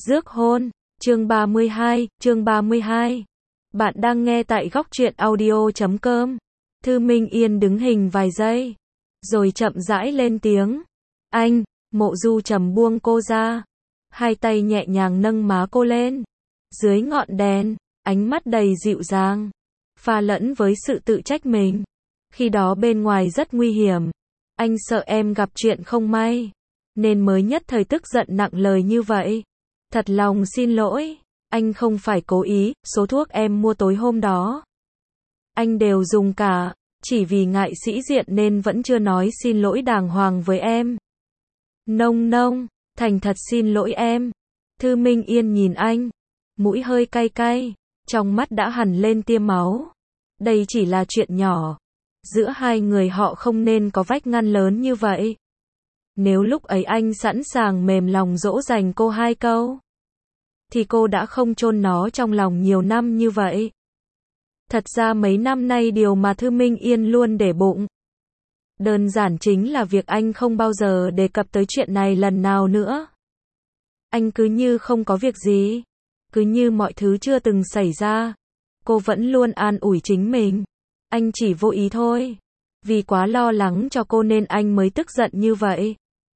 Rước hôn, chương 32. Bạn đang nghe tại góc truyện audio.com. Thư Minh Yên đứng hình vài giây, rồi chậm rãi lên tiếng. Anh, Mộ Du Trầm buông cô ra, hai tay nhẹ nhàng nâng má cô lên. Dưới ngọn đèn, ánh mắt đầy dịu dàng, pha lẫn với sự tự trách mình. Khi đó bên ngoài rất nguy hiểm, anh sợ em gặp chuyện không may, nên mới nhất thời tức giận nặng lời như vậy. Thật lòng xin lỗi, anh không phải cố ý, số thuốc em mua tối hôm đó anh đều dùng cả, chỉ vì ngại sĩ diện nên vẫn chưa nói xin lỗi đàng hoàng với em. Nông, thành thật xin lỗi em. Thư Minh Yên nhìn anh, mũi hơi cay cay, trong mắt đã hằn lên tia máu. Đây chỉ là chuyện nhỏ, giữa hai người họ không nên có vách ngăn lớn như vậy. Nếu lúc ấy anh sẵn sàng mềm lòng dỗ dành cô hai câu, thì cô đã không chôn nó trong lòng nhiều năm như vậy. Thật ra mấy năm nay điều mà Thư Minh Yên luôn để bụng, đơn giản chính là việc anh không bao giờ đề cập tới chuyện này lần nào nữa. Anh cứ như không có việc gì, cứ như mọi thứ chưa từng xảy ra. Cô vẫn luôn an ủi chính mình. Anh chỉ vô ý thôi. Vì quá lo lắng cho cô nên anh mới tức giận như vậy.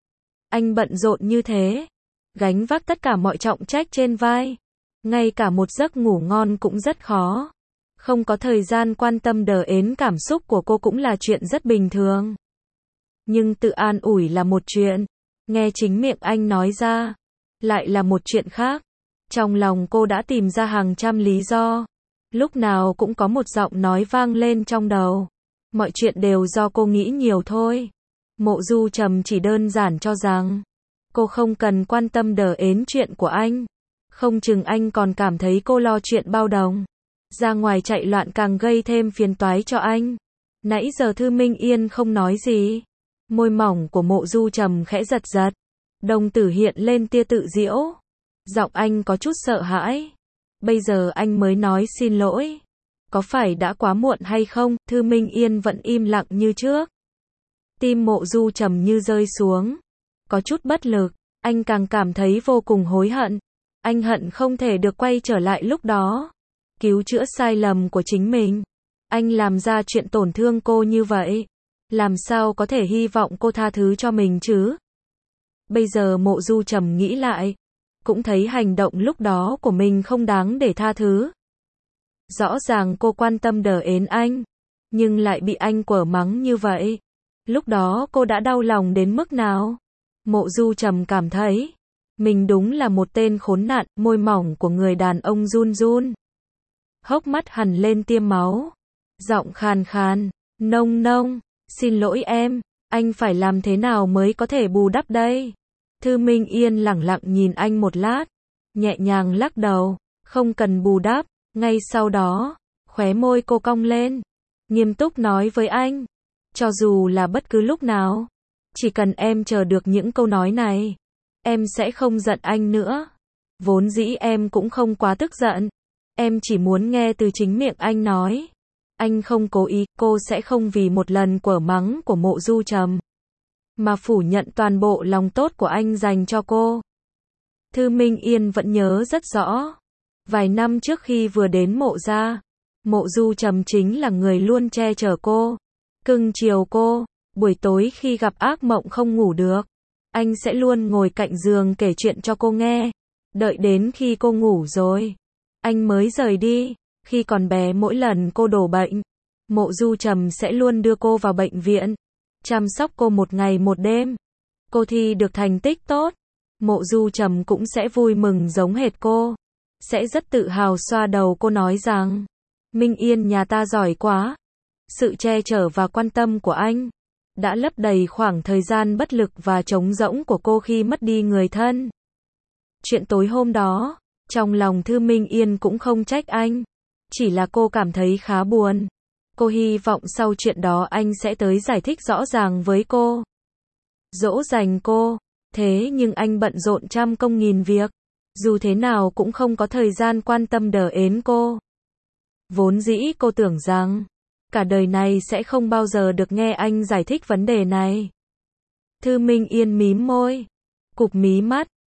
Anh bận rộn như thế, gánh vác tất cả mọi trọng trách trên vai. Ngay cả một giấc ngủ ngon cũng rất khó. Không có thời gian quan tâm đờ ến cảm xúc của cô cũng là chuyện rất bình thường. Nhưng tự an ủi là một chuyện, nghe chính miệng anh nói ra lại là một chuyện khác. Trong lòng cô đã tìm ra hàng trăm lý do. Lúc nào cũng có một giọng nói vang lên trong đầu. Mọi chuyện đều do cô nghĩ nhiều thôi. Mộ Du Trầm chỉ đơn giản cho rằng cô không cần quan tâm đờ ến chuyện của anh. Không chừng anh còn cảm thấy cô lo chuyện bao đồng, ra ngoài chạy loạn càng gây thêm phiền toái cho anh. Nãy giờ Thư Minh Yên không nói gì. Môi mỏng của Mộ Du Trầm khẽ giật giật, đồng tử hiện lên tia tự giễu. Giọng anh có chút sợ hãi. Bây giờ anh mới nói xin lỗi, có phải đã quá muộn hay không? Thư Minh Yên vẫn im lặng như trước. Tim Mộ Du Trầm như rơi xuống, có chút bất lực. Anh càng cảm thấy vô cùng hối hận. Anh hận không thể được quay trở lại lúc đó, cứu chữa sai lầm của chính mình. Anh làm ra chuyện tổn thương cô như vậy, làm sao có thể hy vọng cô tha thứ cho mình chứ? Bây giờ Mộ Du Trầm nghĩ lại, cũng thấy hành động lúc đó của mình không đáng để tha thứ. Rõ ràng cô quan tâm đờ ến anh, nhưng lại bị anh quở mắng như vậy. Lúc đó cô đã đau lòng đến mức nào? Mộ Du Trầm cảm thấy mình đúng là một tên khốn nạn. Môi mỏng của người đàn ông run run, hốc mắt hằn lên tia máu, giọng khàn khàn. Nông, xin lỗi em, anh phải làm thế nào mới có thể bù đắp đây? Thư Minh Yên lẳng lặng nhìn anh một lát, nhẹ nhàng lắc đầu. Không cần bù đắp. Ngay sau đó, khóe môi cô cong lên, nghiêm túc nói với anh, cho dù là bất cứ lúc nào, chỉ cần em chờ được những câu nói này, em sẽ không giận anh nữa. Vốn dĩ em cũng không quá tức giận, em chỉ muốn nghe từ chính miệng anh nói. Anh không cố ý. Cô sẽ không vì một lần quở mắng của Mộ Du Trầm mà phủ nhận toàn bộ lòng tốt của anh dành cho cô. Thư Minh Yên vẫn nhớ rất rõ. Vài năm trước khi vừa đến Mộ gia, Mộ Du Trầm chính là người luôn che chở cô, cưng chiều cô. Buổi tối khi gặp ác mộng không ngủ được, anh sẽ luôn ngồi cạnh giường kể chuyện cho cô nghe. Đợi đến khi cô ngủ rồi, anh mới rời đi. Khi còn bé mỗi lần cô đổ bệnh, Mộ Du Trầm sẽ luôn đưa cô vào bệnh viện, chăm sóc cô một ngày một đêm. Cô thi được thành tích tốt, Mộ Du Trầm cũng sẽ vui mừng giống hệt cô, sẽ rất tự hào xoa đầu cô nói rằng, Minh Yên nhà ta giỏi quá. Sự che chở và quan tâm của anh đã lấp đầy khoảng thời gian bất lực và trống rỗng của cô khi mất đi người thân. Chuyện tối hôm đó, trong lòng Thư Minh Yên cũng không trách anh, chỉ là cô cảm thấy khá buồn. Cô hy vọng sau chuyện đó anh sẽ tới giải thích rõ ràng với cô, dỗ dành cô. Thế nhưng anh bận rộn trăm công nghìn việc, dù thế nào cũng không có thời gian quan tâm đờ ến cô. Vốn dĩ cô tưởng rằng cả đời này sẽ không bao giờ được nghe anh giải thích vấn đề này. Thư Minh Yên mím môi, cụp mí mắt,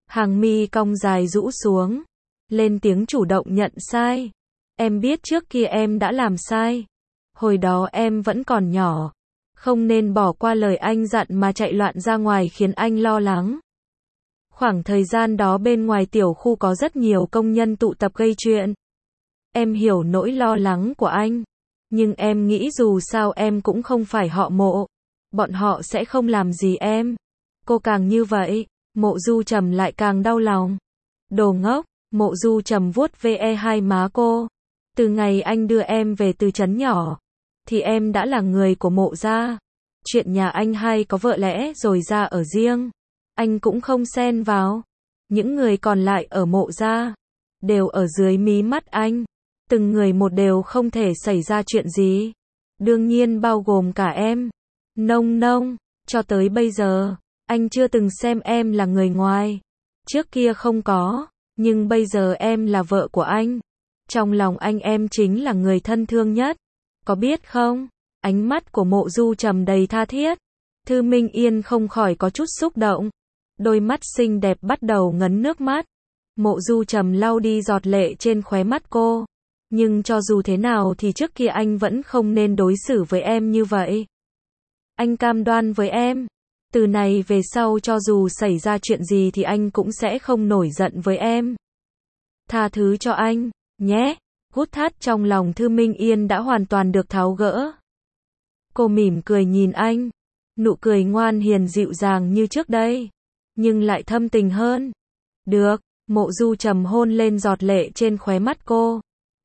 Hàng mi cong dài rũ xuống, lên tiếng chủ động nhận sai. Em biết trước kia em đã làm sai. Hồi đó em vẫn còn nhỏ, không nên bỏ qua lời anh dặn mà chạy loạn ra ngoài khiến anh lo lắng. Khoảng thời gian đó bên ngoài tiểu khu có rất nhiều công nhân tụ tập gây chuyện. Em hiểu nỗi lo lắng của anh, nhưng em nghĩ dù sao em cũng không phải họ Mộ, bọn họ sẽ không làm gì em. Cô càng như vậy, Mộ Du Trầm lại càng đau lòng. Đồ ngốc, Mộ Du Trầm vuốt ve hai má cô. Từ ngày anh đưa em về từ trấn nhỏ, thì em đã là người của Mộ gia. Chuyện nhà anh hay có vợ lẽ rồi ra ở riêng, anh cũng không xen vào. Những người còn lại ở Mộ gia đều ở dưới mí mắt anh, từng người một đều không thể xảy ra chuyện gì. Đương nhiên bao gồm cả em. Nông nông, cho tới bây giờ, anh chưa từng xem em là người ngoài. Trước kia không có, nhưng bây giờ em là vợ của anh. Trong lòng anh em chính là người thân thương nhất. Có biết không? Ánh mắt của Mộ Du Trầm đầy tha thiết. Thư Minh Yên không khỏi có chút xúc động. Đôi mắt xinh đẹp bắt đầu ngấn nước mắt. Mộ Du Trầm lau đi giọt lệ trên khóe mắt cô. Nhưng cho dù thế nào thì trước kia anh vẫn không nên đối xử với em như vậy. Anh cam đoan với em, từ này về sau cho dù xảy ra chuyện gì thì anh cũng sẽ không nổi giận với em. Tha thứ cho anh, nhé. Hút thắt trong lòng Thư Minh Yên đã hoàn toàn được tháo gỡ. Cô mỉm cười nhìn anh, nụ cười ngoan hiền dịu dàng như trước đây, nhưng lại thâm tình hơn. Được, Mộ Du Trầm hôn lên giọt lệ trên khóe mắt cô.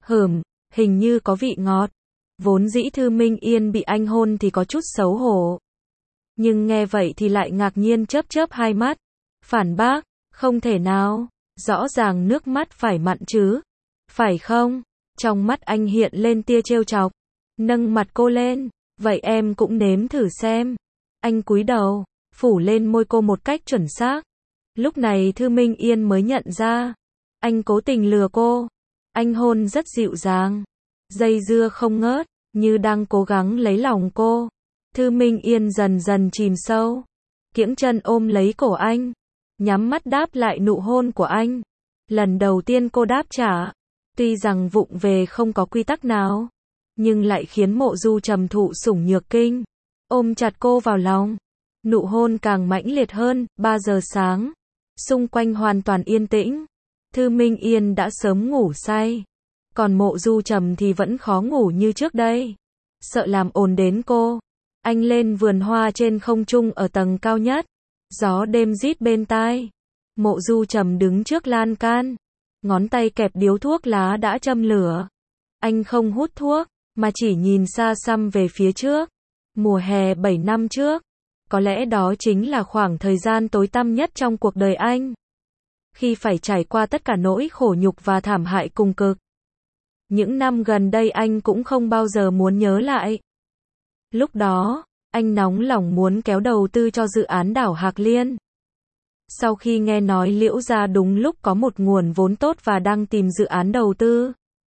Hình như có vị ngọt. Vốn dĩ Thư Minh Yên bị anh hôn thì có chút xấu hổ. Nhưng nghe vậy thì lại ngạc nhiên chớp chớp hai mắt. Phản bác, không thể nào, rõ ràng nước mắt phải mặn chứ. Phải không? Trong mắt anh hiện lên tia trêu chọc. Nâng mặt cô lên, vậy em cũng nếm thử xem. Anh cúi đầu, phủ lên môi cô một cách chuẩn xác. Lúc này Thư Minh Yên mới nhận ra, anh cố tình lừa cô. Anh hôn rất dịu dàng, dây dưa không ngớt, như đang cố gắng lấy lòng cô. Thư Minh Yên dần dần chìm sâu, kiễng chân ôm lấy cổ anh, nhắm mắt đáp lại nụ hôn của anh. Lần đầu tiên cô đáp trả, tuy rằng vụng về không có quy tắc nào, nhưng lại khiến Mộ Du Trầm thụ sủng nhược kinh, ôm chặt cô vào lòng. Nụ hôn càng mãnh liệt hơn. 3 giờ sáng, xung quanh hoàn toàn yên tĩnh. Thư Minh Yên đã sớm ngủ say, còn Mộ Du Trầm thì vẫn khó ngủ như trước đây. Sợ làm ồn đến cô, anh lên vườn hoa trên không trung ở tầng cao nhất. Gió đêm rít bên tai. Mộ Du Trầm đứng trước lan can, ngón tay kẹp điếu thuốc lá đã châm lửa. Anh không hút thuốc, mà chỉ nhìn xa xăm về phía trước. Mùa hè 7 năm trước, có lẽ đó chính là khoảng thời gian tối tăm nhất trong cuộc đời anh. Khi phải trải qua tất cả nỗi khổ nhục và thảm hại cùng cực. Những năm gần đây anh cũng không bao giờ muốn nhớ lại. Lúc đó, anh nóng lòng muốn kéo đầu tư cho dự án đảo Hạc Liên. Sau khi nghe nói Liễu gia đúng lúc có một nguồn vốn tốt và đang tìm dự án đầu tư,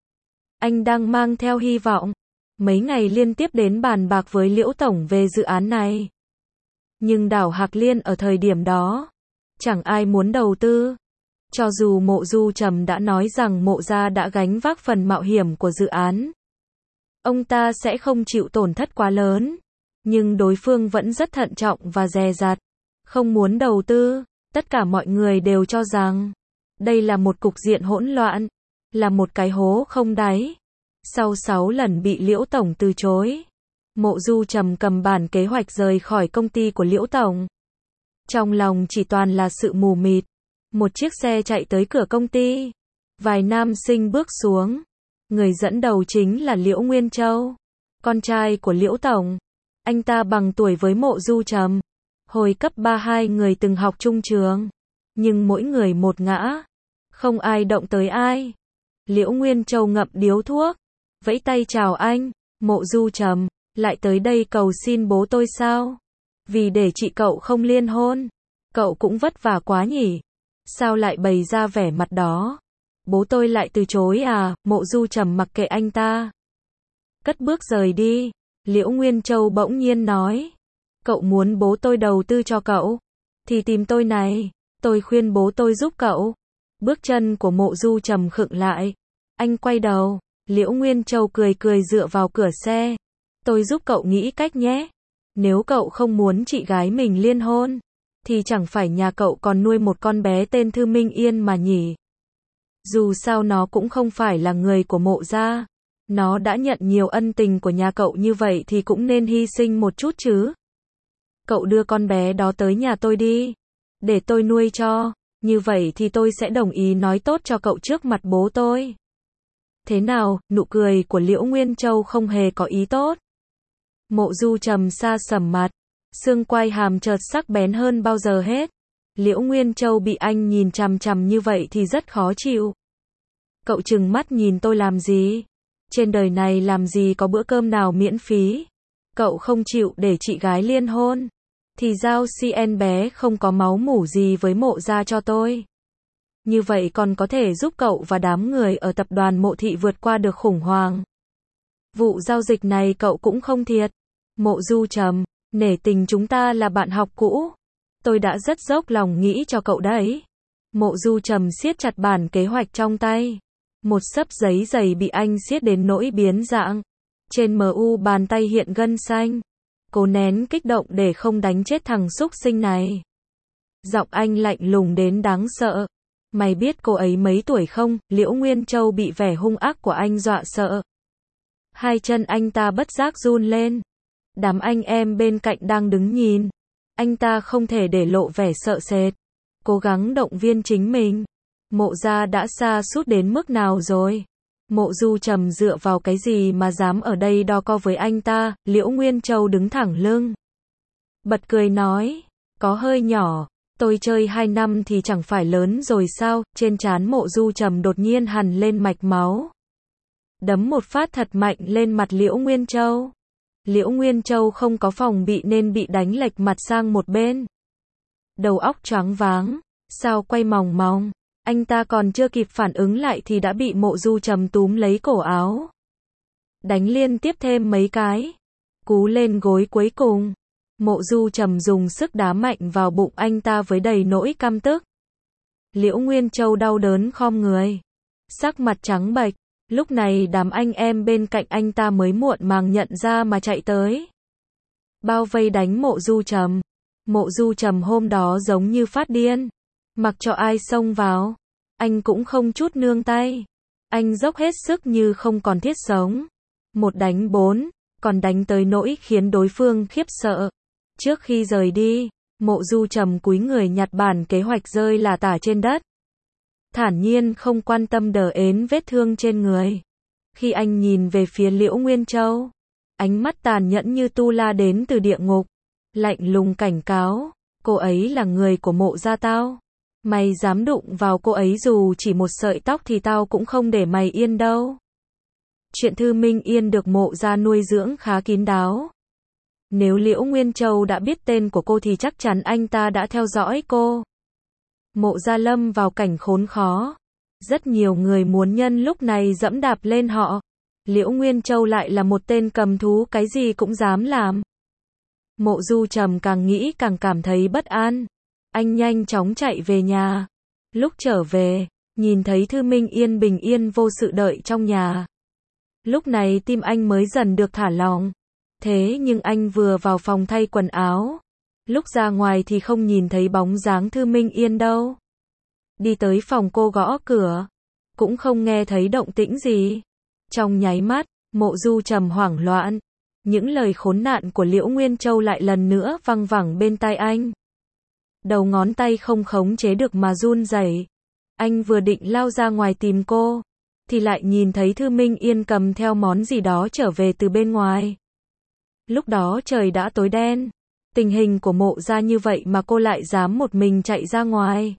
anh đang mang theo hy vọng. Mấy ngày liên tiếp đến bàn bạc với Liễu tổng về dự án này. Nhưng đảo Hạc Liên ở thời điểm đó, chẳng ai muốn đầu tư. Cho dù Mộ Du Trầm đã nói rằng Mộ gia đã gánh vác phần mạo hiểm của dự án, ông ta sẽ không chịu tổn thất quá lớn, nhưng đối phương vẫn rất thận trọng và dè dặt, không muốn đầu tư. Tất cả mọi người đều cho rằng đây là một cục diện hỗn loạn, là một cái hố không đáy. Sau 6 lần bị Liễu tổng từ chối, Mộ Du Trầm cầm bản kế hoạch rời khỏi công ty của Liễu tổng. Trong lòng chỉ toàn là sự mù mịt. Một chiếc xe chạy tới cửa công ty. Vài nam sinh bước xuống. Người dẫn đầu chính là Liễu Nguyên Châu, con trai của Liễu tổng. Anh ta bằng tuổi với Mộ Du Trầm. Hồi cấp 3 hai người từng học chung trường, nhưng mỗi người một ngã, không ai động tới ai. Liễu Nguyên Châu ngậm điếu thuốc, vẫy tay chào anh. Mộ Du Trầm, lại tới đây cầu xin bố tôi sao? Vì để chị cậu không liên hôn. Cậu cũng vất vả quá nhỉ? Sao lại bày ra vẻ mặt đó? Bố tôi lại từ chối à? Mộ Du Trầm mặc kệ anh ta, cất bước rời đi. Liễu Nguyên Châu bỗng nhiên nói, cậu muốn bố tôi đầu tư cho cậu, thì tìm tôi này. Tôi khuyên bố tôi giúp cậu. Bước chân của Mộ Du Trầm khựng lại. Anh quay đầu, Liễu Nguyên Châu cười cười dựa vào cửa xe. Tôi giúp cậu nghĩ cách nhé. Nếu cậu không muốn chị gái mình liên hôn, thì chẳng phải nhà cậu còn nuôi một con bé tên Thư Minh Yên mà nhỉ? Dù sao nó cũng không phải là người của Mộ gia. Nó đã nhận nhiều ân tình của nhà cậu như vậy thì cũng nên hy sinh một chút chứ. Cậu đưa con bé đó tới nhà tôi đi, để tôi nuôi cho. Như vậy thì tôi sẽ đồng ý nói tốt cho cậu trước mặt bố tôi. Thế nào? Nụ cười của Liễu Nguyên Châu không hề có ý tốt. Mộ Du Trầm sa sầm mặt, xương quai hàm chợt sắc bén hơn bao giờ hết. Liễu Nguyên Châu bị anh nhìn chằm chằm như vậy thì rất khó chịu. Cậu trừng mắt nhìn tôi làm gì? Trên đời này làm gì có bữa cơm nào miễn phí? Cậu không chịu để chị gái liên hôn, thì giao CN bé không có máu mủ gì với Mộ gia cho tôi. Như vậy còn có thể giúp cậu và đám người ở tập đoàn Mộ thị vượt qua được khủng hoảng. Vụ giao dịch này cậu cũng không thiệt. Mộ Du Trầm, nể tình chúng ta là bạn học cũ. Tôi đã rất dốc lòng nghĩ cho cậu đấy. Mộ Du Trầm siết chặt bản kế hoạch trong tay. Một xấp giấy dày bị anh siết đến nỗi biến dạng. Trên MU bàn tay hiện gân xanh. Cố nén kích động để không đánh chết thằng xúc sinh này. Giọng anh lạnh lùng đến đáng sợ. Mày biết cô ấy mấy tuổi không? Liễu Nguyên Châu bị vẻ hung ác của anh dọa sợ. Hai chân anh ta bất giác run lên. Đám anh em bên cạnh đang đứng nhìn. Anh ta không thể để lộ vẻ sợ sệt. Cố gắng động viên chính mình. Mộ gia đã sa sút đến mức nào rồi? Mộ Du Trầm dựa vào cái gì mà dám ở đây đo co với anh ta? Liễu Nguyên Châu đứng thẳng lưng, bật cười nói, có hơi nhỏ. Tôi chơi 2 năm thì chẳng phải lớn rồi sao? Trên trán Mộ Du Trầm đột nhiên hằn lên mạch máu. Đấm một phát thật mạnh lên mặt Liễu Nguyên Châu. Liễu Nguyên Châu không có phòng bị nên bị đánh lệch mặt sang một bên. Đầu óc choáng váng, sao quay mòng mòng. Anh ta còn chưa kịp phản ứng lại thì đã bị Mộ Du Trầm túm lấy cổ áo. Đánh liên tiếp thêm mấy cái. Cú lên gối cuối cùng. Mộ Du Trầm dùng sức đá mạnh vào bụng anh ta với đầy nỗi căm tức. Liễu Nguyên Châu đau đớn khom người. Sắc mặt trắng bệch. Lúc này đám anh em bên cạnh anh ta mới muộn màng nhận ra mà chạy tới. Bao vây đánh Mộ Du Trầm. Mộ Du Trầm hôm đó giống như phát điên. Mặc cho ai xông vào, anh cũng không chút nương tay. Anh dốc hết sức như không còn thiết sống. 1 đánh 4, còn đánh tới nỗi khiến đối phương khiếp sợ. Trước khi rời đi, Mộ Du Trầm cúi người nhặt bản kế hoạch rơi lả tả trên đất. Thản nhiên không quan tâm đờ ến vết thương trên người. Khi anh nhìn về phía Liễu Nguyên Châu, ánh mắt tàn nhẫn như tu la đến từ địa ngục. Lạnh lùng cảnh cáo, cô ấy là người của Mộ gia tao. Mày dám đụng vào cô ấy dù chỉ một sợi tóc thì tao cũng không để mày yên đâu. Chuyện Thư Minh Yên được Mộ gia nuôi dưỡng khá kín đáo. Nếu Liễu Nguyên Châu đã biết tên của cô thì chắc chắn anh ta đã theo dõi cô. Mộ gia lâm vào cảnh khốn khó. Rất nhiều người muốn nhân lúc này dẫm đạp lên họ. Liễu Nguyên Châu lại là một tên cầm thú, cái gì cũng dám làm. Mộ Du Trầm càng nghĩ càng cảm thấy bất an. Anh nhanh chóng chạy về nhà. Lúc trở về, nhìn thấy Thư Minh Yên bình yên vô sự đợi trong nhà. Lúc này tim anh mới dần được thả lỏng. Thế nhưng anh vừa vào phòng thay quần áo. Lúc ra ngoài thì không nhìn thấy bóng dáng Thư Minh Yên đâu. Đi tới phòng cô gõ cửa. Cũng không nghe thấy động tĩnh gì. Trong nháy mắt, Mộ Du Trầm hoảng loạn. Những lời khốn nạn của Liễu Nguyên Châu lại lần nữa văng vẳng bên tai anh. Đầu ngón tay không khống chế được mà run rẩy. Anh vừa định lao ra ngoài tìm cô, thì lại nhìn thấy Thư Minh Yên cầm theo món gì đó trở về từ bên ngoài. Lúc đó trời đã tối đen. Tình hình của Mộ gia như vậy mà cô lại dám một mình chạy ra ngoài.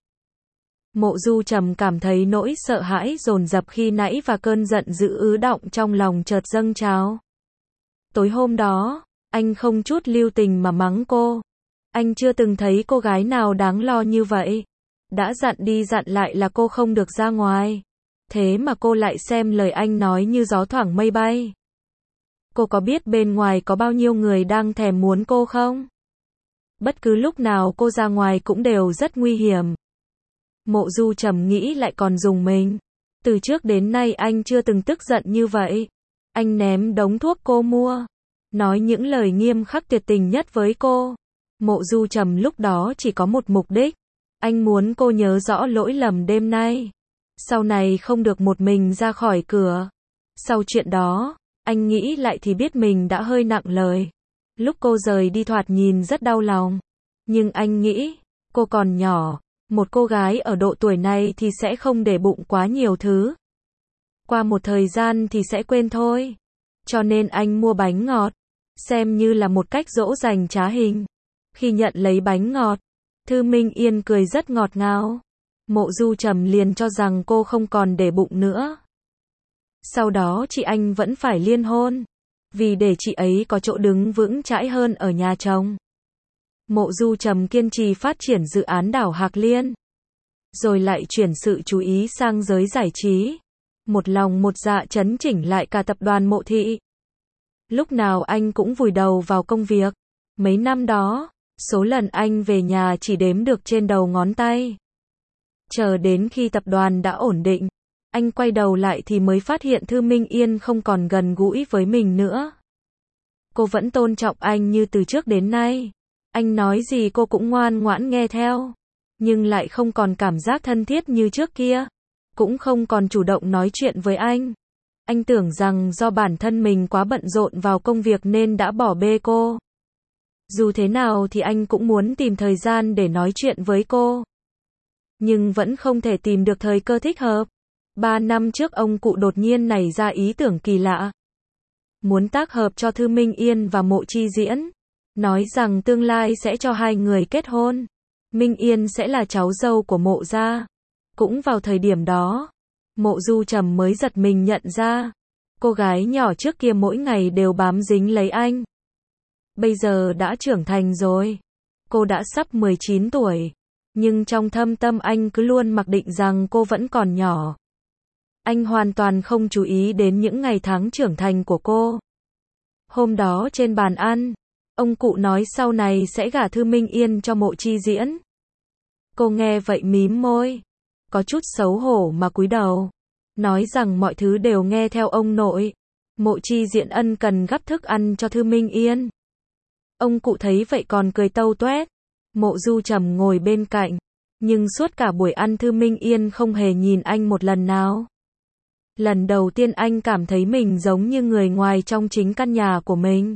Mộ Du Trầm cảm thấy nỗi sợ hãi dồn dập khi nãy và cơn giận dữ ứ đọng trong lòng chợt dâng trào. Tối hôm đó, anh không chút lưu tình mà mắng cô. Anh chưa từng thấy cô gái nào đáng lo như vậy. Đã dặn đi dặn lại là cô không được ra ngoài. Thế mà cô lại xem lời anh nói như gió thoảng mây bay. Cô có biết bên ngoài có bao nhiêu người đang thèm muốn cô không? Bất cứ lúc nào cô ra ngoài cũng đều rất nguy hiểm. Mộ Du Trầm nghĩ lại còn rùng mình. Từ trước đến nay anh chưa từng tức giận như vậy. Anh ném đống thuốc cô mua, nói những lời nghiêm khắc tuyệt tình nhất với cô. Mộ Du Trầm lúc đó chỉ có một mục đích. Anh muốn cô nhớ rõ lỗi lầm đêm nay. Sau này không được một mình ra khỏi cửa. Sau chuyện đó, anh nghĩ lại thì biết mình đã hơi nặng lời. Lúc cô rời đi thoạt nhìn rất đau lòng. Nhưng anh nghĩ, cô còn nhỏ. Một cô gái ở độ tuổi này thì sẽ không để bụng quá nhiều thứ. Qua một thời gian thì sẽ quên thôi. Cho nên anh mua bánh ngọt, xem như là một cách dỗ dành trá hình. Khi nhận lấy bánh ngọt, Thư Minh Yên cười rất ngọt ngào. Mộ Du Trầm liền cho rằng cô không còn để bụng nữa. Sau đó chị anh vẫn phải liên hôn, vì để chị ấy có chỗ đứng vững chãi hơn ở nhà chồng. Mộ Du Trầm kiên trì phát triển dự án đảo Hạc Liên, rồi lại chuyển sự chú ý sang giới giải trí. Một lòng một dạ chấn chỉnh lại cả tập đoàn Mộ Thị. Lúc nào anh cũng vùi đầu vào công việc. Mấy năm đó, số lần anh về nhà chỉ đếm được trên đầu ngón tay. Chờ đến khi tập đoàn đã ổn định, anh quay đầu lại thì mới phát hiện Thư Minh Yên không còn gần gũi với mình nữa. Cô vẫn tôn trọng anh như từ trước đến nay. Anh nói gì cô cũng ngoan ngoãn nghe theo. Nhưng lại không còn cảm giác thân thiết như trước kia. Cũng không còn chủ động nói chuyện với anh. Anh tưởng rằng do bản thân mình quá bận rộn vào công việc nên đã bỏ bê cô. Dù thế nào thì anh cũng muốn tìm thời gian để nói chuyện với cô. Nhưng vẫn không thể tìm được thời cơ thích hợp. 3 năm trước ông cụ đột nhiên nảy ra ý tưởng kỳ lạ. Muốn tác hợp cho Thư Minh Yên và Mộ Chi Diễn. Nói rằng tương lai sẽ cho hai người kết hôn. Minh Yên sẽ là cháu dâu của Mộ gia. Cũng vào thời điểm đó, Mộ Du Trầm mới giật mình nhận ra. Cô gái nhỏ trước kia mỗi ngày đều bám dính lấy anh. Bây giờ đã trưởng thành rồi. Cô đã sắp 19 tuổi. Nhưng trong thâm tâm anh cứ luôn mặc định rằng cô vẫn còn nhỏ. Anh hoàn toàn không chú ý đến những ngày tháng trưởng thành của cô. Hôm đó trên bàn ăn, ông cụ nói sau này sẽ gả Thư Minh Yên cho Mộ Chi Diễn. Cô nghe vậy mím môi, có chút xấu hổ mà cúi đầu, nói rằng mọi thứ đều nghe theo ông nội. Mộ Chi Diễn ân cần gắp thức ăn cho Thư Minh Yên. Ông cụ thấy vậy còn cười tâu toét. Mộ Du Trầm ngồi bên cạnh, nhưng suốt cả buổi ăn Thư Minh Yên không hề nhìn anh một lần nào. Lần đầu tiên anh cảm thấy mình giống như người ngoài trong chính căn nhà của mình.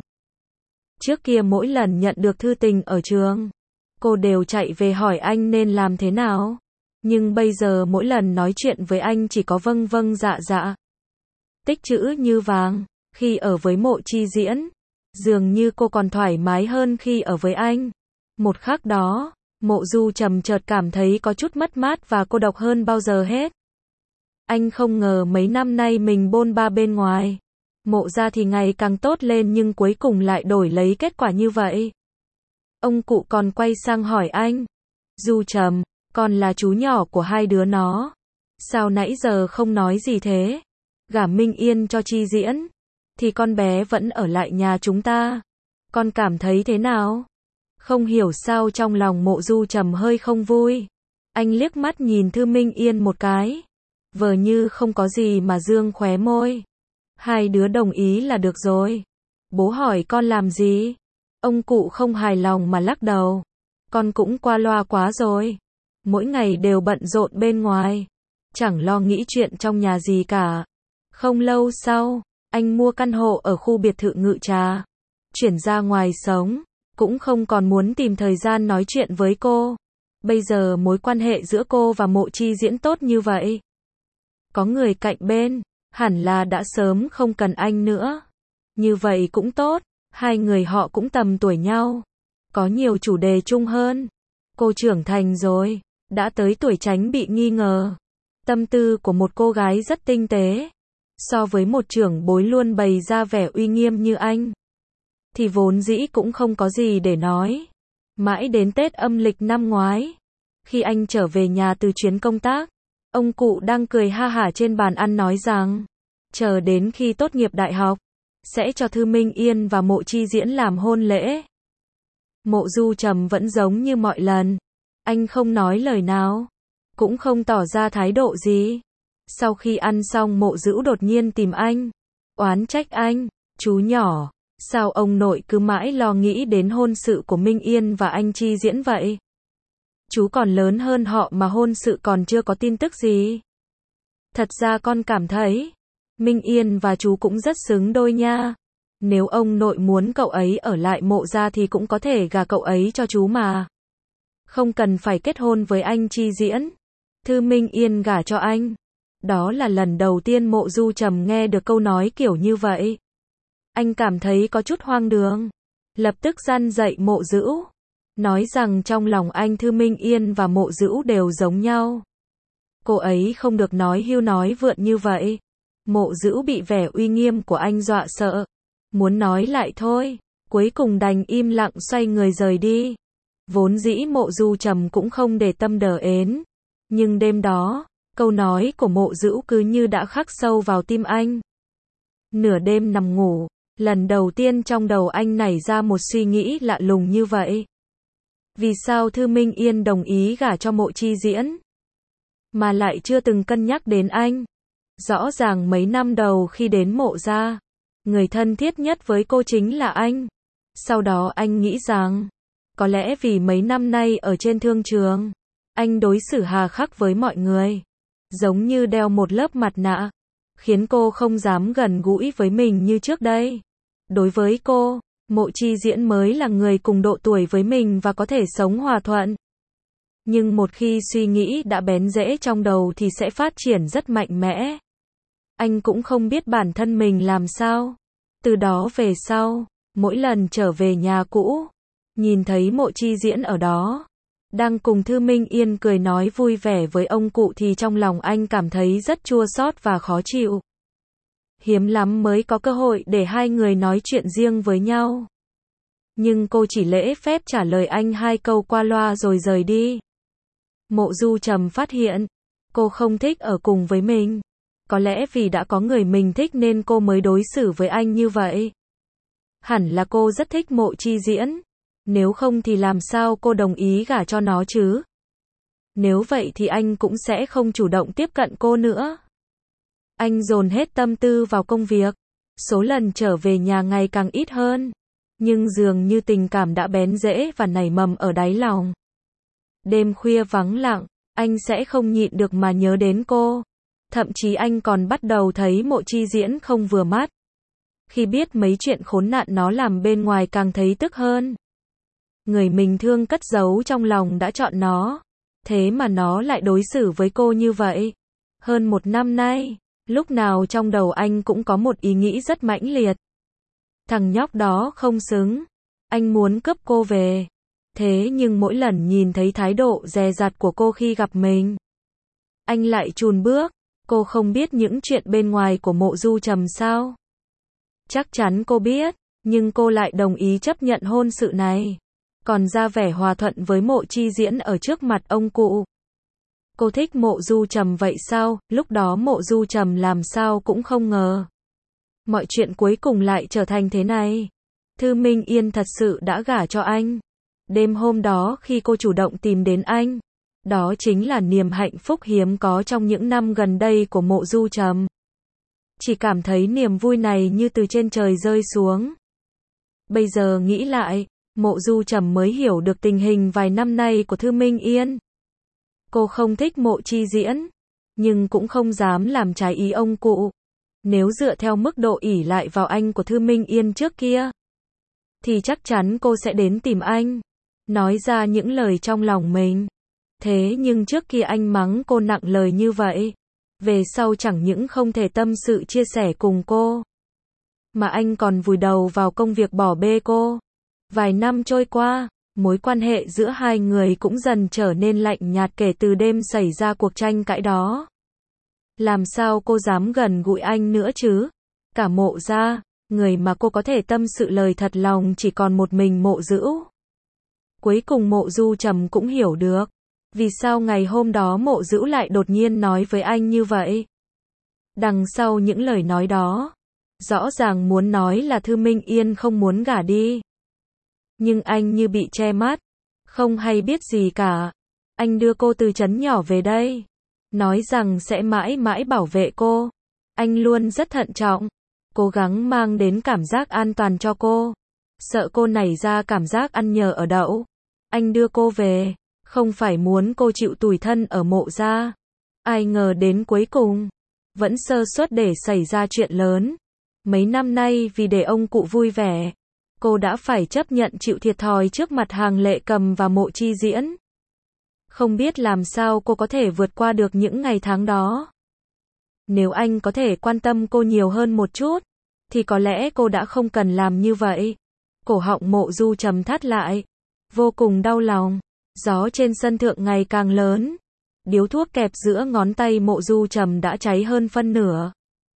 Trước kia mỗi lần nhận được thư tình ở trường, cô đều chạy về hỏi anh nên làm thế nào. Nhưng bây giờ mỗi lần nói chuyện với anh chỉ có vâng vâng dạ dạ. Tích chữ như vàng. Khi ở với Mộ Chi Diễn, dường như cô còn thoải mái hơn khi ở với anh. Một khắc đó, Mộ Du Trầm chợt cảm thấy có chút mất mát và cô độc hơn bao giờ hết. Anh không ngờ mấy năm nay mình bôn ba bên ngoài. Mộ gia thì ngày càng tốt lên nhưng cuối cùng lại đổi lấy kết quả như vậy. Ông cụ còn quay sang hỏi anh. Du Trầm, con là chú nhỏ của hai đứa nó. Sao nãy giờ không nói gì thế? Gả Minh Yên cho Chi Diễn, thì con bé vẫn ở lại nhà chúng ta. Con cảm thấy thế nào? Không hiểu sao trong lòng Mộ Du Trầm hơi không vui. Anh liếc mắt nhìn Thư Minh Yên một cái. Vờ như không có gì mà dương khóe môi. Hai đứa đồng ý là được rồi. Bố hỏi con làm gì? Ông cụ không hài lòng mà lắc đầu. Con cũng qua loa quá rồi. Mỗi ngày đều bận rộn bên ngoài. Chẳng lo nghĩ chuyện trong nhà gì cả. Không lâu sau, anh mua căn hộ ở khu biệt thự Ngự Trà. Chuyển ra ngoài sống. Cũng không còn muốn tìm thời gian nói chuyện với cô. Bây giờ mối quan hệ giữa cô và Mộ Chi Diễn tốt như vậy. Có người cạnh bên, hẳn là đã sớm không cần anh nữa. Như vậy cũng tốt, hai người họ cũng tầm tuổi nhau. Có nhiều chủ đề chung hơn. Cô trưởng thành rồi, đã tới tuổi tránh bị nghi ngờ. Tâm tư của một cô gái rất tinh tế. So với một trưởng bối luôn bày ra vẻ uy nghiêm như anh, thì vốn dĩ cũng không có gì để nói. Mãi đến Tết âm lịch năm ngoái, khi anh trở về nhà từ chuyến công tác, ông cụ đang cười ha hả trên bàn ăn nói rằng, chờ đến khi tốt nghiệp đại học, sẽ cho Thư Minh Yên và Mộ Chi Diễn làm hôn lễ. Mộ Du Trầm vẫn giống như mọi lần. Anh không nói lời nào. cũng không tỏ ra thái độ gì. Sau khi ăn xong Mộ Dữu đột nhiên tìm anh, oán trách anh, chú nhỏ, sao ông nội cứ mãi lo nghĩ đến hôn sự của Minh Yên và anh Chi Diễn vậy? Chú còn lớn hơn họ mà hôn sự còn chưa có tin tức gì. Thật ra con cảm thấy, Minh Yên và chú cũng rất xứng đôi nha. Nếu ông nội muốn cậu ấy ở lại Mộ gia thì cũng có thể gả cậu ấy cho chú mà. Không cần phải kết hôn với anh Chi Diễn. Thư Minh Yên gả cho anh. Đó là lần đầu tiên Mộ Du Trầm nghe được câu nói kiểu như vậy. Anh cảm thấy có chút hoang đường. Lập tức răn dạy Mộ Dữu. Nói rằng trong lòng anh Thư Minh Yên và Mộ Dữu đều giống nhau. Cô ấy không được nói hưu nói vượn như vậy. Mộ Dữu bị vẻ uy nghiêm của anh dọa sợ. Muốn nói lại thôi. Cuối cùng đành im lặng xoay người rời đi. Vốn dĩ Mộ Du Trầm cũng không để tâm đờ ến. Nhưng đêm đó, câu nói của Mộ Dữu cứ như đã khắc sâu vào tim anh. Nửa đêm nằm ngủ, lần đầu tiên trong đầu anh nảy ra một suy nghĩ lạ lùng như vậy. Vì sao Thư Minh Yên đồng ý gả cho Mộ Chi Diễn, mà lại chưa từng cân nhắc đến anh? Rõ ràng mấy năm đầu khi đến Mộ gia, người thân thiết nhất với cô chính là anh. Sau đó anh nghĩ rằng, có lẽ vì mấy năm nay ở trên thương trường, anh đối xử hà khắc với mọi người, giống như đeo một lớp mặt nạ, khiến cô không dám gần gũi với mình như trước đây. Đối với cô, Mộ Chi Diễn mới là người cùng độ tuổi với mình và có thể sống hòa thuận. Nhưng một khi suy nghĩ đã bén rễ trong đầu thì sẽ phát triển rất mạnh mẽ. Anh cũng không biết bản thân mình làm sao. Từ đó về sau, mỗi lần trở về nhà cũ, nhìn thấy Mộ Chi Diễn ở đó, đang cùng Thư Minh Yên cười nói vui vẻ với ông cụ thì trong lòng anh cảm thấy rất chua xót và khó chịu. Hiếm lắm mới có cơ hội để hai người nói chuyện riêng với nhau. Nhưng cô chỉ lễ phép trả lời anh 2 câu qua loa rồi rời đi. Mộ Du Trầm phát hiện, cô không thích ở cùng với mình. Có lẽ vì đã có người mình thích nên cô mới đối xử với anh như vậy. Hẳn là cô rất thích Mộ Chi Diễn. Nếu không thì làm sao cô đồng ý gả cho nó chứ? Nếu vậy thì anh cũng sẽ không chủ động tiếp cận cô nữa. Anh dồn hết tâm tư vào công việc. Số lần trở về nhà ngày càng ít hơn. Nhưng dường như tình cảm đã bén rễ và nảy mầm ở đáy lòng. Đêm khuya vắng lặng, anh sẽ không nhịn được mà nhớ đến cô. Thậm chí anh còn bắt đầu thấy Mộ Chi Diễn không vừa mắt. Khi biết mấy chuyện khốn nạn nó làm bên ngoài càng thấy tức hơn. Người mình thương cất giấu trong lòng đã chọn nó. Thế mà nó lại đối xử với cô như vậy. Hơn 1 năm nay, lúc nào trong đầu anh cũng có một ý nghĩ rất mãnh liệt. Thằng nhóc đó không xứng. Anh muốn cướp cô về. Thế nhưng mỗi lần nhìn thấy thái độ dè dặt của cô khi gặp mình, anh lại chùn bước. Cô không biết những chuyện bên ngoài của Mộ Du Trầm sao? Chắc chắn cô biết, nhưng cô lại đồng ý chấp nhận hôn sự này. Còn ra vẻ hòa thuận với Mộ Chi Diễn ở trước mặt ông cụ. Cô thích Mộ Du Trầm vậy sao? Lúc đó Mộ Du Trầm làm sao cũng không ngờ. Mọi chuyện cuối cùng lại trở thành thế này. Thư Minh Yên thật sự đã gả cho anh. Đêm hôm đó khi cô chủ động tìm đến anh, đó chính là niềm hạnh phúc hiếm có trong những năm gần đây của Mộ Du Trầm. Chỉ cảm thấy niềm vui này như từ trên trời rơi xuống. Bây giờ nghĩ lại, Mộ Du Trầm mới hiểu được tình hình vài năm nay của Thư Minh Yên. Cô không thích Mộ Chi Diễn, nhưng cũng không dám làm trái ý ông cụ. Nếu dựa theo mức độ ỷ lại vào anh của Thư Minh Yên trước kia, thì chắc chắn cô sẽ đến tìm anh, nói ra những lời trong lòng mình. Thế nhưng trước kia anh mắng cô nặng lời như vậy, về sau chẳng những không thể tâm sự chia sẻ cùng cô, mà anh còn vùi đầu vào công việc bỏ bê cô. Vài năm trôi qua, mối quan hệ giữa hai người cũng dần trở nên lạnh nhạt kể từ đêm xảy ra cuộc tranh cãi đó. Làm sao cô dám gần gũi anh nữa chứ? Cả Mộ gia, người mà cô có thể tâm sự lời thật lòng chỉ còn một mình Mộ Dữu. Cuối cùng Mộ Du Trầm cũng hiểu được, vì sao ngày hôm đó Mộ Dữu lại đột nhiên nói với anh như vậy. Đằng sau những lời nói đó, rõ ràng muốn nói là Thư Minh Yên không muốn gả đi. Nhưng anh như bị che mắt, không hay biết gì cả. Anh đưa cô từ trấn nhỏ về đây. Nói rằng sẽ mãi mãi bảo vệ cô. Anh luôn rất thận trọng. Cố gắng mang đến cảm giác an toàn cho cô. Sợ cô nảy ra cảm giác ăn nhờ ở đậu. Anh đưa cô về. Không phải muốn cô chịu tủi thân ở Mộ gia. Ai ngờ đến cuối cùng. Vẫn sơ suất để xảy ra chuyện lớn. Mấy năm nay vì để ông cụ vui vẻ. Cô đã phải chấp nhận chịu thiệt thòi trước mặt Hàng Lệ Cầm và Mộ Chi Diễn. Không biết làm sao cô có thể vượt qua được những ngày tháng đó. Nếu anh có thể quan tâm cô nhiều hơn một chút, thì có lẽ cô đã không cần làm như vậy. Cổ họng Mộ Du Trầm thắt lại. Vô cùng đau lòng. Gió trên sân thượng ngày càng lớn. Điếu thuốc kẹp giữa ngón tay Mộ Du Trầm đã cháy hơn phân nửa.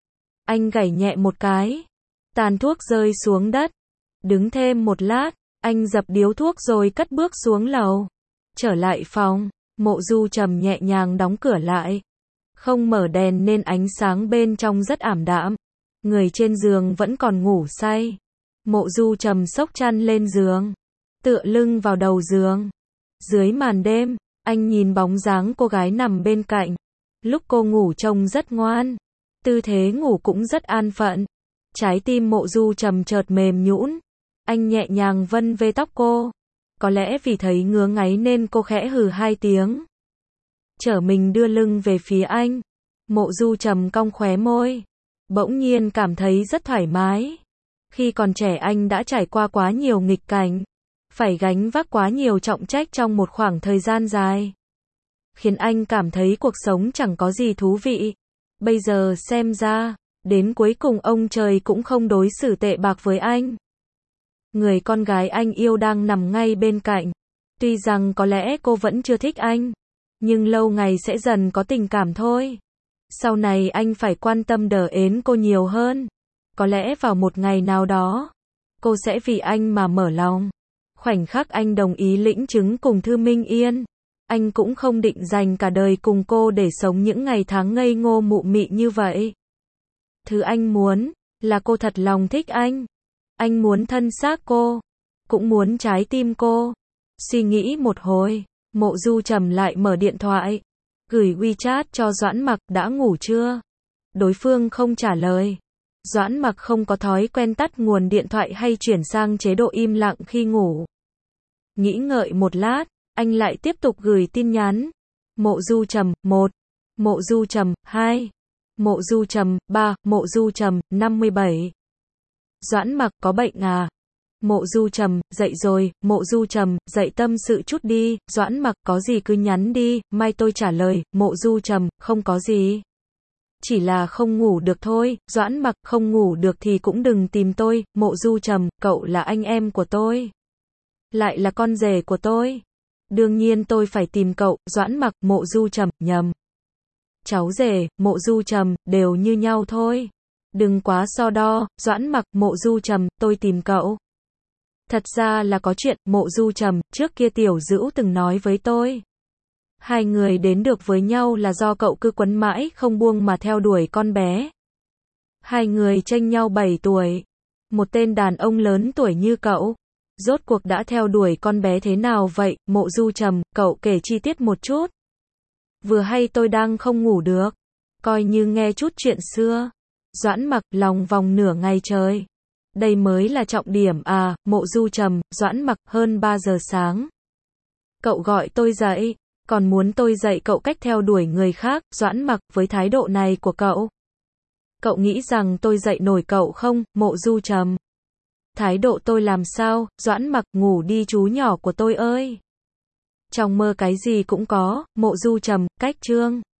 Anh gảy nhẹ một cái. Tàn thuốc rơi xuống đất. Đứng thêm một lát, anh dập điếu thuốc rồi cất bước xuống lầu. Trở lại phòng, Mộ Du Trầm nhẹ nhàng đóng cửa lại. Không mở đèn nên ánh sáng bên trong rất ảm đạm. Người trên giường vẫn còn ngủ say. Mộ Du Trầm xốc chăn lên giường, tựa lưng vào đầu giường. Dưới màn đêm, anh nhìn bóng dáng cô gái nằm bên cạnh. Lúc cô ngủ trông rất ngoan, tư thế ngủ cũng rất an phận. Trái tim Mộ Du Trầm chợt mềm nhũn. Anh nhẹ nhàng vân về tóc cô. Có lẽ vì thấy ngứa ngáy nên cô khẽ hừ hai tiếng. Trở mình đưa lưng về phía anh. Mộ Du Trầm cong khóe môi. Bỗng nhiên cảm thấy rất thoải mái. Khi còn trẻ anh đã trải qua quá nhiều nghịch cảnh. Phải gánh vác quá nhiều trọng trách trong một khoảng thời gian dài. Khiến anh cảm thấy cuộc sống chẳng có gì thú vị. Bây giờ xem ra, đến cuối cùng ông trời cũng không đối xử tệ bạc với anh. Người con gái anh yêu đang nằm ngay bên cạnh. Tuy rằng có lẽ cô vẫn chưa thích anh, nhưng lâu ngày sẽ dần có tình cảm thôi. Sau này anh phải quan tâm đờ ến cô nhiều hơn. Có lẽ vào một ngày nào đó, cô sẽ vì anh mà mở lòng. Khoảnh khắc anh đồng ý lĩnh chứng cùng Thư Minh Yên, anh cũng không định dành cả đời cùng cô để sống những ngày tháng ngây ngô mụ mị như vậy. Thứ anh muốn là cô thật lòng thích anh. Anh muốn thân xác cô, cũng muốn trái tim cô. Suy nghĩ một hồi, Mộ Du Trầm lại mở điện thoại, gửi WeChat cho Doãn Mặc. Đã ngủ chưa? Đối phương không trả lời. Doãn Mặc không có thói quen tắt nguồn điện thoại hay chuyển sang chế độ im lặng khi ngủ. Nghĩ ngợi một lát, anh lại tiếp tục gửi tin nhắn. Mộ Du Trầm 1, Mộ Du Trầm 2, Mộ Du Trầm 3, Mộ Du Trầm 57. Doãn Mặc có bệnh à? Mộ Du Trầm, dậy rồi. Mộ Du Trầm, dậy tâm sự chút đi. Doãn Mặc, có gì cứ nhắn đi, mai tôi trả lời. Mộ Du Trầm, không có gì. Chỉ là không ngủ được thôi. Doãn Mặc, không ngủ được thì cũng đừng tìm tôi. Mộ Du Trầm, cậu là anh em của tôi. Lại là con rể của tôi. Đương nhiên tôi phải tìm cậu. Doãn Mặc, Mộ Du Trầm, nhầm. Cháu rể, Mộ Du Trầm, đều như nhau thôi. Đừng quá so đo. Doãn Mặc, Mộ Du Trầm, tôi tìm cậu. Thật ra là có chuyện. Mộ Du Trầm, trước kia Tiểu Dữu từng nói với tôi. Hai người đến được với nhau là do cậu cứ quấn mãi không buông mà theo đuổi con bé. Hai người chênh nhau 7 tuổi. Một tên đàn ông lớn tuổi như cậu, rốt cuộc đã theo đuổi con bé thế nào vậy? Mộ Du Trầm, cậu kể chi tiết một chút. Vừa hay tôi đang không ngủ được, coi như nghe chút chuyện xưa. Doãn Mặc, lòng vòng nửa ngày trời. Đây mới là trọng điểm à? Mộ Du Trầm, Doãn Mặc, hơn 3 giờ sáng. Cậu gọi tôi dậy, còn muốn tôi dạy cậu cách theo đuổi người khác. Doãn Mặc, với thái độ này của cậu nghĩ rằng tôi dạy nổi cậu không? Mộ Du Trầm, thái độ tôi làm sao? Doãn Mặc, ngủ đi chú nhỏ của tôi ơi. Trong mơ cái gì cũng có. Mộ Du Trầm, cách chương.